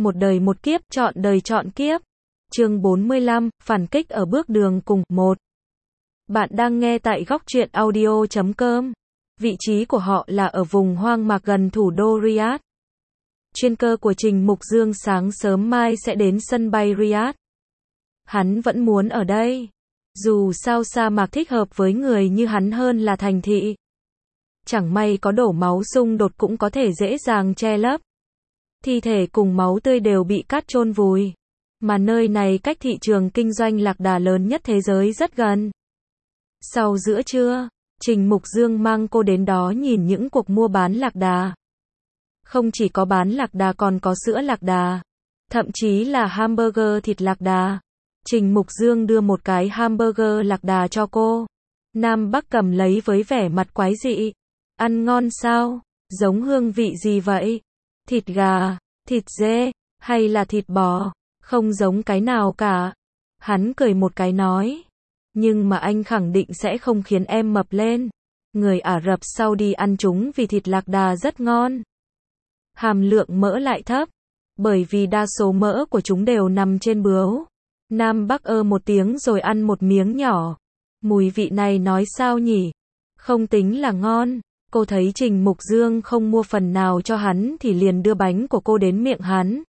một đời một kiếp, chọn đời chọn kiếp. Chương 45, phản kích ở bước đường cùng. 1. Bạn đang nghe tại góc truyện audio.com. Vị trí của họ là ở vùng hoang mạc gần thủ đô Riyadh. Chuyên cơ của Trình Mục Dương sáng sớm mai sẽ đến sân bay Riyadh. Hắn vẫn muốn ở đây. Dù sao sa mạc thích hợp với người như hắn hơn là thành thị. Chẳng may có đổ máu xung đột cũng có thể dễ dàng che lấp. Thi thể cùng máu tươi đều bị cát chôn vùi. Mà nơi này cách thị trường kinh doanh lạc đà lớn nhất thế giới rất gần. Sau giữa trưa, Trình Mục Dương mang cô đến đó nhìn những cuộc mua bán lạc đà. Không chỉ có bán lạc đà còn có sữa lạc đà. Thậm chí là hamburger thịt lạc đà. Trình Mục Dương đưa một cái hamburger lạc đà cho cô. Nam Bắc cầm lấy với vẻ mặt quái dị. Ăn ngon sao? Giống hương vị gì vậy? Thịt gà, thịt dê, hay là thịt bò? Không giống cái nào cả. Hắn cười một cái nói. Nhưng mà anh khẳng định sẽ không khiến em mập lên. Người Ả Rập Saudi ăn chúng vì thịt lạc đà rất ngon. Hàm lượng mỡ lại thấp. Bởi vì đa số mỡ của chúng đều nằm trên bướu. Nam Bắc một tiếng rồi ăn một miếng nhỏ. Mùi vị này nói sao nhỉ? Không tính là ngon. Cô thấy Trình Mục Dương không mua phần nào cho hắn thì liền đưa bánh của cô đến miệng hắn.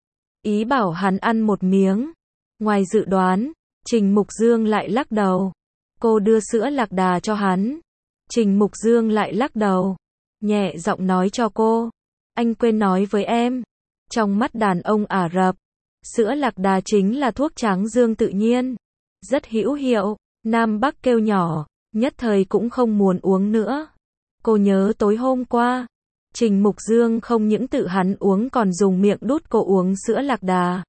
Ý bảo hắn ăn một miếng. Ngoài dự đoán, Trình Mục Dương lại lắc đầu. Cô đưa sữa lạc đà cho hắn. Trình Mục Dương lại lắc đầu. Nhẹ giọng nói cho cô. Anh quên nói với em. Trong mắt đàn ông Ả Rập, sữa lạc đà chính là thuốc tráng dương tự nhiên. Rất hữu hiệu. Nam Bắc kêu nhỏ, nhất thời cũng không muốn uống nữa. Cô nhớ tối hôm qua, Trình Mục Dương không những tự hắn uống còn dùng miệng đút cô uống sữa lạc đà.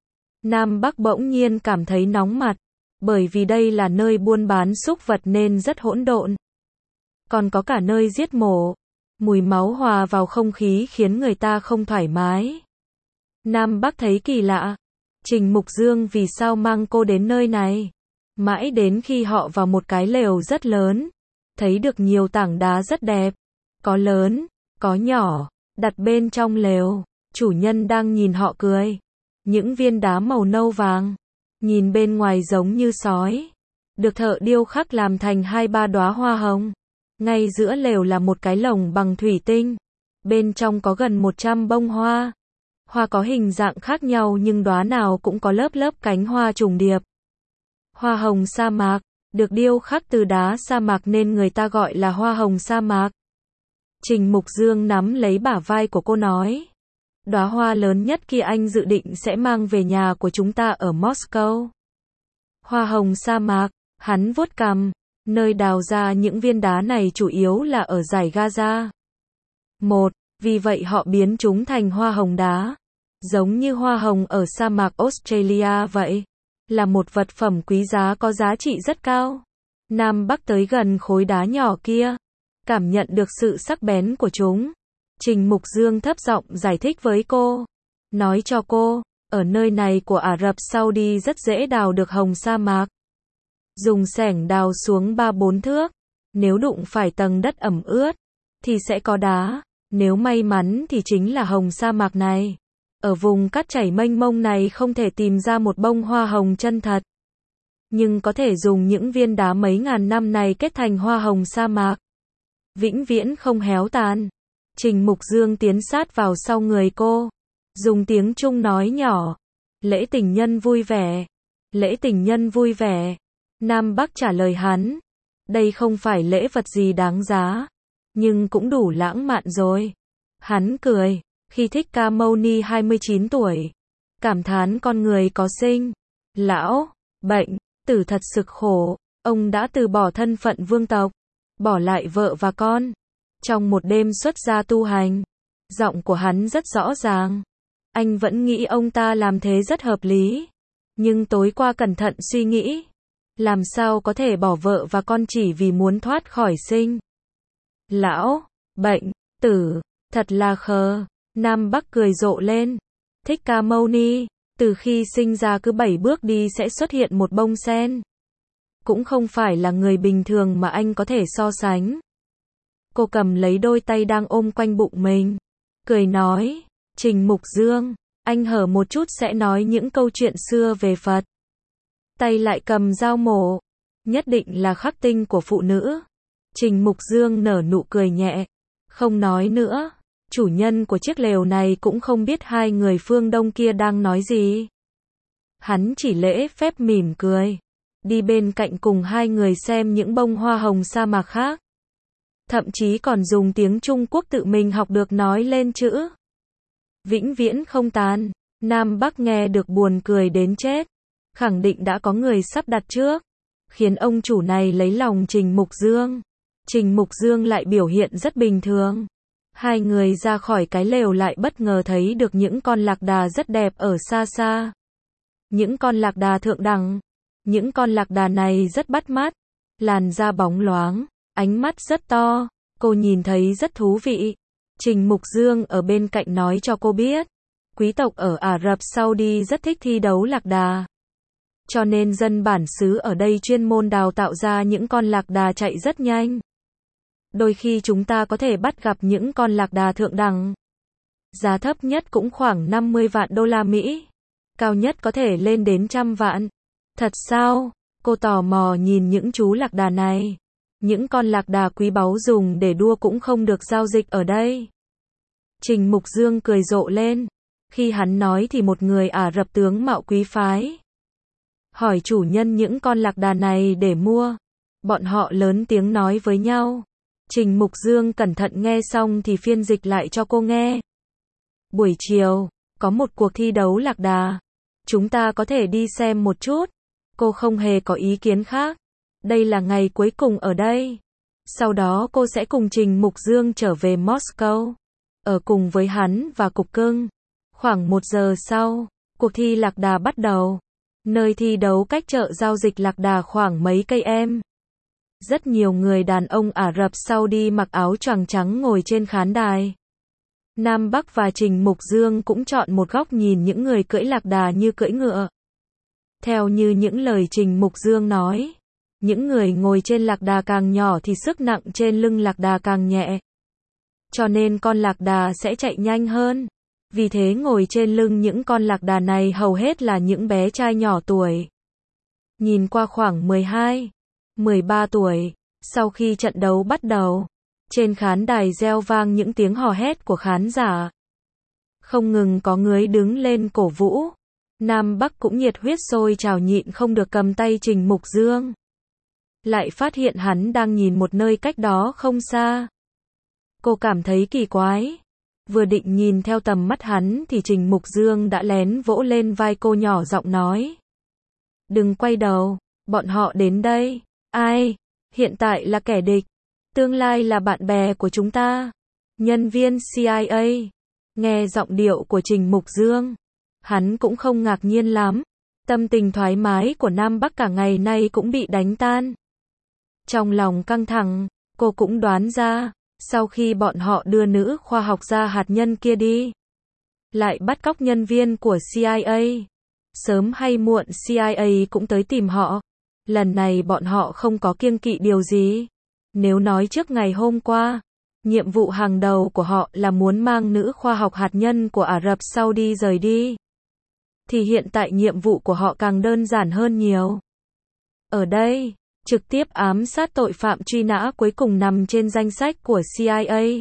Nam Bắc bỗng nhiên cảm thấy nóng mặt, bởi vì đây là nơi buôn bán súc vật nên rất hỗn độn. Còn có cả nơi giết mổ. Mùi máu hòa vào không khí khiến người ta không thoải mái. Nam Bắc thấy kỳ lạ. Trình Mục Dương vì sao mang cô đến nơi này? Mãi đến khi họ vào một cái lều rất lớn. Thấy được nhiều tảng đá rất đẹp. Có lớn, có nhỏ, đặt bên trong lều. Chủ nhân đang nhìn họ cười. Những viên đá màu nâu vàng. Nhìn bên ngoài giống như sói. Được thợ điêu khắc làm thành 2-3 đóa hoa hồng. Ngay giữa lều là một cái lồng bằng thủy tinh. Bên trong có gần 100 bông hoa. Hoa có hình dạng khác nhau nhưng đóa nào cũng có lớp lớp cánh hoa trùng điệp. Hoa hồng sa mạc, được điêu khắc từ đá sa mạc nên người ta gọi là hoa hồng sa mạc. Trình Mục Dương nắm lấy bả vai của cô nói. Đóa hoa lớn nhất kia anh dự định sẽ mang về nhà của chúng ta ở Moscow. Hoa hồng sa mạc, hắn vuốt cằm. Nơi đào ra những viên đá này chủ yếu là ở dải Gaza. 1. Vì vậy họ biến chúng thành hoa hồng đá. Giống như hoa hồng ở sa mạc Australia vậy. Là một vật phẩm quý giá có giá trị rất cao. Nam Bắc tới gần khối đá nhỏ kia. Cảm nhận được sự sắc bén của chúng. Trình Mục Dương thấp giọng giải thích với cô. Nói cho cô, ở nơi này của Ả Rập Saudi rất dễ đào được hồng sa mạc. Dùng xẻng đào xuống 3-4 thước. Nếu đụng phải tầng đất ẩm ướt, thì sẽ có đá. Nếu may mắn thì chính là hồng sa mạc này. Ở vùng cát chảy mênh mông này không thể tìm ra một bông hoa hồng chân thật. Nhưng có thể dùng những viên đá mấy ngàn năm này kết thành hoa hồng sa mạc. Vĩnh viễn không héo tàn. Trình Mục Dương tiến sát vào sau người cô. Dùng tiếng Trung nói nhỏ. Lễ tình nhân vui vẻ. Lễ tình nhân vui vẻ. Nam Bắc trả lời hắn. Đây không phải lễ vật gì đáng giá. Nhưng cũng đủ lãng mạn rồi. Hắn cười. Khi thích ca mâu ni 29 tuổi. Cảm thán con người có sinh. Lão, bệnh, tử thật sực khổ. Ông đã từ bỏ thân phận vương tộc. Bỏ lại vợ và con. Trong một đêm xuất gia tu hành. Giọng của hắn rất rõ ràng. Anh vẫn nghĩ ông ta làm thế rất hợp lý. Nhưng tối qua cẩn thận suy nghĩ. Làm sao có thể bỏ vợ và con chỉ vì muốn thoát khỏi sinh. Lão, bệnh, tử, thật là khờ. Nam Bắc cười rộ lên. Thích ca mâu ni, từ khi sinh ra cứ 7 bước đi sẽ xuất hiện một bông sen. Cũng không phải là người bình thường mà anh có thể so sánh. Cô cầm lấy đôi tay đang ôm quanh bụng mình. Cười nói, Trình Mục Dương, anh hở một chút sẽ nói những câu chuyện xưa về Phật. Tay lại cầm dao mổ. Nhất định là khắc tinh của phụ nữ. Trình Mục Dương nở nụ cười nhẹ. Không nói nữa. Chủ nhân của chiếc lều này cũng không biết hai người phương Đông kia đang nói gì. Hắn chỉ lễ phép mỉm cười. Đi bên cạnh cùng hai người xem những bông hoa hồng sa mạc khác. Thậm chí còn dùng tiếng Trung Quốc tự mình học được nói lên chữ vĩnh viễn không tàn. Nam Bắc nghe được buồn cười đến chết. Khẳng định đã có người sắp đặt trước. Khiến ông chủ này lấy lòng Trình Mục Dương. Trình Mục Dương lại biểu hiện rất bình thường. Hai người ra khỏi cái lều lại bất ngờ thấy được những con lạc đà rất đẹp ở xa xa. Những con lạc đà thượng đẳng. Những con lạc đà này rất bắt mắt. Làn da bóng loáng. Ánh mắt rất to. Cô nhìn thấy rất thú vị. Trình Mục Dương ở bên cạnh nói cho cô biết. Quý tộc ở Ả Rập Saudi rất thích thi đấu lạc đà. Cho nên dân bản xứ ở đây chuyên môn đào tạo ra những con lạc đà chạy rất nhanh. Đôi khi chúng ta có thể bắt gặp những con lạc đà thượng đẳng. Giá thấp nhất cũng khoảng 50 vạn đô la Mỹ. Cao nhất có thể lên đến 100 vạn. Thật sao? Cô tò mò nhìn những chú lạc đà này. Những con lạc đà quý báu dùng để đua cũng không được giao dịch ở đây. Trình Mục Dương cười rộ lên. Khi hắn nói thì một người Ả Rập tướng mạo quý phái hỏi chủ nhân những con lạc đà này để mua. Bọn họ lớn tiếng nói với nhau. Trình Mục Dương cẩn thận nghe xong thì phiên dịch lại cho cô nghe. Buổi chiều, có một cuộc thi đấu lạc đà. Chúng ta có thể đi xem một chút. Cô không hề có ý kiến khác. Đây là ngày cuối cùng ở đây. Sau đó cô sẽ cùng Trình Mục Dương trở về Moscow. Ở cùng với hắn và Cục Cưng. Khoảng 1 giờ sau, cuộc thi lạc đà bắt đầu. Nơi thi đấu cách chợ giao dịch lạc đà khoảng mấy cây em. Rất nhiều người đàn ông Ả Rập Saudi mặc áo choàng trắng ngồi trên khán đài. Nam Bắc và Trình Mục Dương cũng chọn một góc nhìn những người cưỡi lạc đà như cưỡi ngựa. Theo như những lời Trình Mục Dương nói, những người ngồi trên lạc đà càng nhỏ thì sức nặng trên lưng lạc đà càng nhẹ. Cho nên con lạc đà sẽ chạy nhanh hơn. Vì thế ngồi trên lưng những con lạc đà này hầu hết là những bé trai nhỏ tuổi. Nhìn qua khoảng 12, 13 tuổi, sau khi trận đấu bắt đầu, trên khán đài reo vang những tiếng hò hét của khán giả. Không ngừng có người đứng lên cổ vũ. Nam Bắc cũng nhiệt huyết sôi trào nhịn không được cầm tay Trình Mục Dương. Lại phát hiện hắn đang nhìn một nơi cách đó không xa. Cô cảm thấy kỳ quái. Vừa định nhìn theo tầm mắt hắn thì Trình Mục Dương đã lén vỗ lên vai cô nhỏ giọng nói. Đừng quay đầu, bọn họ đến đây. Ai? Hiện tại là kẻ địch. Tương lai là bạn bè của chúng ta. Nhân viên CIA. Nghe giọng điệu của Trình Mục Dương. Hắn cũng không ngạc nhiên lắm. Tâm tình thoải mái của Nam Bắc cả ngày nay cũng bị đánh tan. Trong lòng căng thẳng, cô cũng đoán ra. Sau khi bọn họ đưa nữ khoa học gia hạt nhân kia đi, lại bắt cóc nhân viên của CIA. Sớm hay muộn CIA cũng tới tìm họ. Lần này bọn họ không có kiêng kỵ điều gì. Nếu nói trước ngày hôm qua, nhiệm vụ hàng đầu của họ là muốn mang nữ khoa học hạt nhân của Ả Rập Saudi rời đi, thì hiện tại nhiệm vụ của họ càng đơn giản hơn nhiều. Ở đây, trực tiếp ám sát tội phạm truy nã cuối cùng nằm trên danh sách của CIA.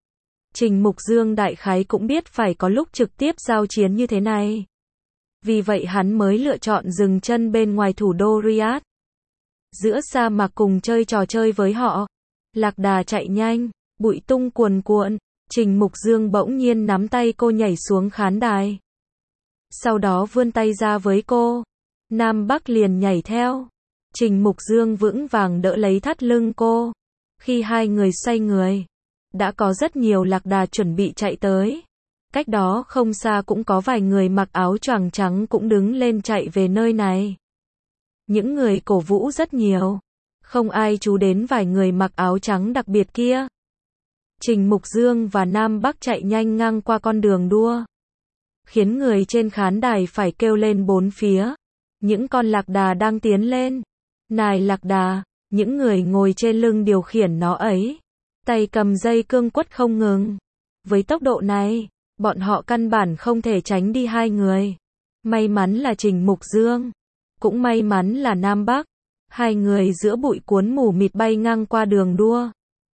Trình Mục Dương đại khái cũng biết phải có lúc trực tiếp giao chiến như thế này. Vì vậy hắn mới lựa chọn dừng chân bên ngoài thủ đô Riyadh. Giữa sa mạc cùng chơi trò chơi với họ. Lạc đà chạy nhanh, bụi tung cuồn cuộn. Trình Mục Dương bỗng nhiên nắm tay cô nhảy xuống khán đài. Sau đó vươn tay ra với cô. Nam Bắc liền nhảy theo. Trình Mục Dương vững vàng đỡ lấy thắt lưng cô. Khi hai người xoay người, đã có rất nhiều lạc đà chuẩn bị chạy tới. Cách đó không xa cũng có vài người mặc áo choàng trắng cũng đứng lên chạy về nơi này. Những người cổ vũ rất nhiều. Không ai chú đến vài người mặc áo trắng đặc biệt kia. Trình Mục Dương và Nam Bắc chạy nhanh ngang qua con đường đua, khiến người trên khán đài phải kêu lên bốn phía. Những con lạc đà đang tiến lên. Nài lạc đà, những người ngồi trên lưng điều khiển nó ấy, tay cầm dây cương quất không ngừng. Với tốc độ này, Bọn họ căn bản không thể tránh đi hai người. May mắn là Trình Mục Dương. Cũng may mắn là Nam Bắc. Hai người giữa bụi cuốn mù mịt bay ngang qua đường đua.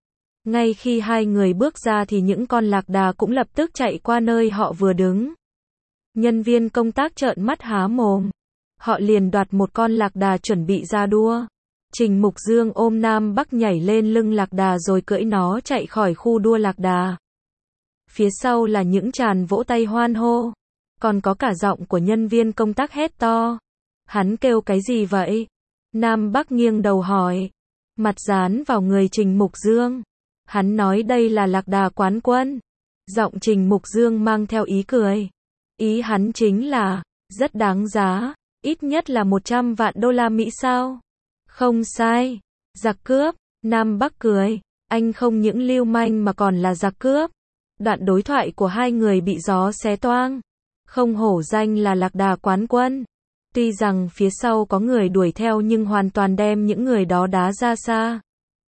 Ngay khi hai người bước ra thì những con lạc đà cũng lập tức chạy qua nơi họ vừa đứng. Nhân viên công tác trợn mắt há mồm. Họ liền đoạt một con lạc đà chuẩn bị ra đua. Trình Mục Dương ôm Nam Bắc nhảy lên lưng lạc đà rồi cưỡi nó chạy khỏi khu đua lạc đà. Phía sau là những tràng vỗ tay hoan hô. Còn có cả giọng của nhân viên công tác hét to. Hắn kêu cái gì vậy? Nam Bắc nghiêng đầu hỏi. Mặt dán vào người Trình Mục Dương. Hắn nói đây là lạc đà quán quân. Giọng Trình Mục Dương mang theo ý cười. Ý hắn chính là, rất đáng giá, ít nhất là 100 vạn đô la Mỹ sao? Không sai. Giặc cướp. Nam Bắc cười. Anh không những lưu manh mà còn là giặc cướp. Đoạn đối thoại của hai người bị gió xé toang. Không hổ danh là lạc đà quán quân. Tuy rằng phía sau có người đuổi theo nhưng hoàn toàn đem những người đó đá ra xa.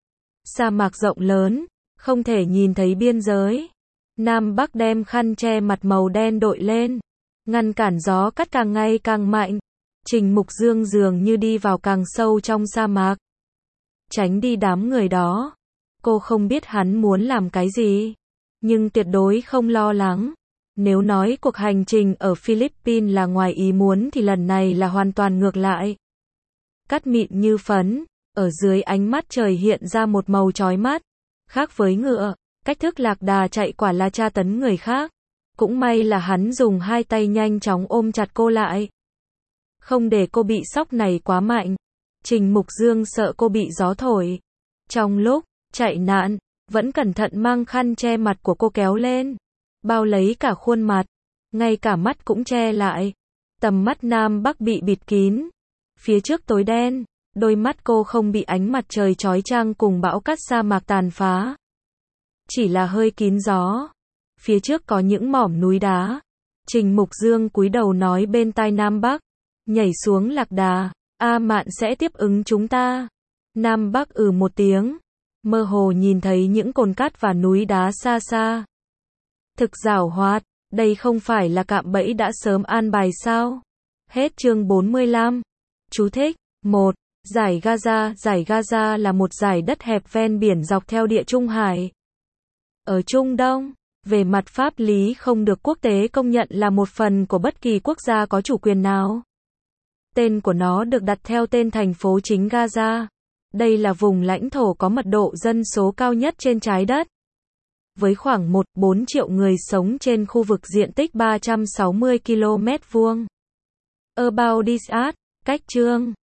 Sa mạc rộng lớn, không thể nhìn thấy biên giới. Nam Bắc đem khăn che mặt màu đen đội lên, ngăn cản gió cắt càng ngày càng mạnh. Trình Mục Dương dường như đi vào càng sâu trong sa mạc. Tránh đi đám người đó. Cô không biết hắn muốn làm cái gì, nhưng tuyệt đối không lo lắng. Nếu nói cuộc hành trình ở Philippines là ngoài ý muốn thì lần này là hoàn toàn ngược lại. Cát mịn như phấn, ở dưới ánh mắt trời hiện ra một màu chói mắt. Khác với ngựa, cách thức lạc đà chạy quả là tra tấn người khác. Cũng may là hắn dùng hai tay nhanh chóng ôm chặt cô lại. Không để cô bị sốc này quá mạnh. Trình Mục Dương sợ cô bị gió thổi. Trong lúc chạy nạn, vẫn cẩn thận mang khăn che mặt của cô kéo lên. Bao lấy cả khuôn mặt. Ngay cả mắt cũng che lại. Tầm mắt Nam Bắc bị bịt kín. Phía trước tối đen. Đôi mắt cô không bị ánh mặt trời chói chang cùng bão cát sa mạc tàn phá. Chỉ là hơi kín gió. Phía trước có những mỏm núi đá. Trình Mục Dương cúi đầu nói bên tai Nam Bắc. Nhảy xuống lạc đà. A Mạn sẽ tiếp ứng chúng ta. Nam Bắc một tiếng. Mơ hồ nhìn thấy những cồn cát và núi đá xa xa. Thực giảo hoạt. Đây không phải là cạm bẫy đã sớm an bài sao? Hết chương 45. Chú thích. 1. Giải Gaza. Giải Gaza là một dải đất hẹp ven biển dọc theo Địa Trung Hải. Ở Trung Đông, về mặt pháp lý không được quốc tế công nhận là một phần của bất kỳ quốc gia có chủ quyền nào. Tên của nó được đặt theo tên thành phố chính Gaza. Đây là vùng lãnh thổ có mật độ dân số cao nhất trên trái đất. Với khoảng 1,4 triệu người sống trên khu vực diện tích 360 km vuông. About this at, cách chương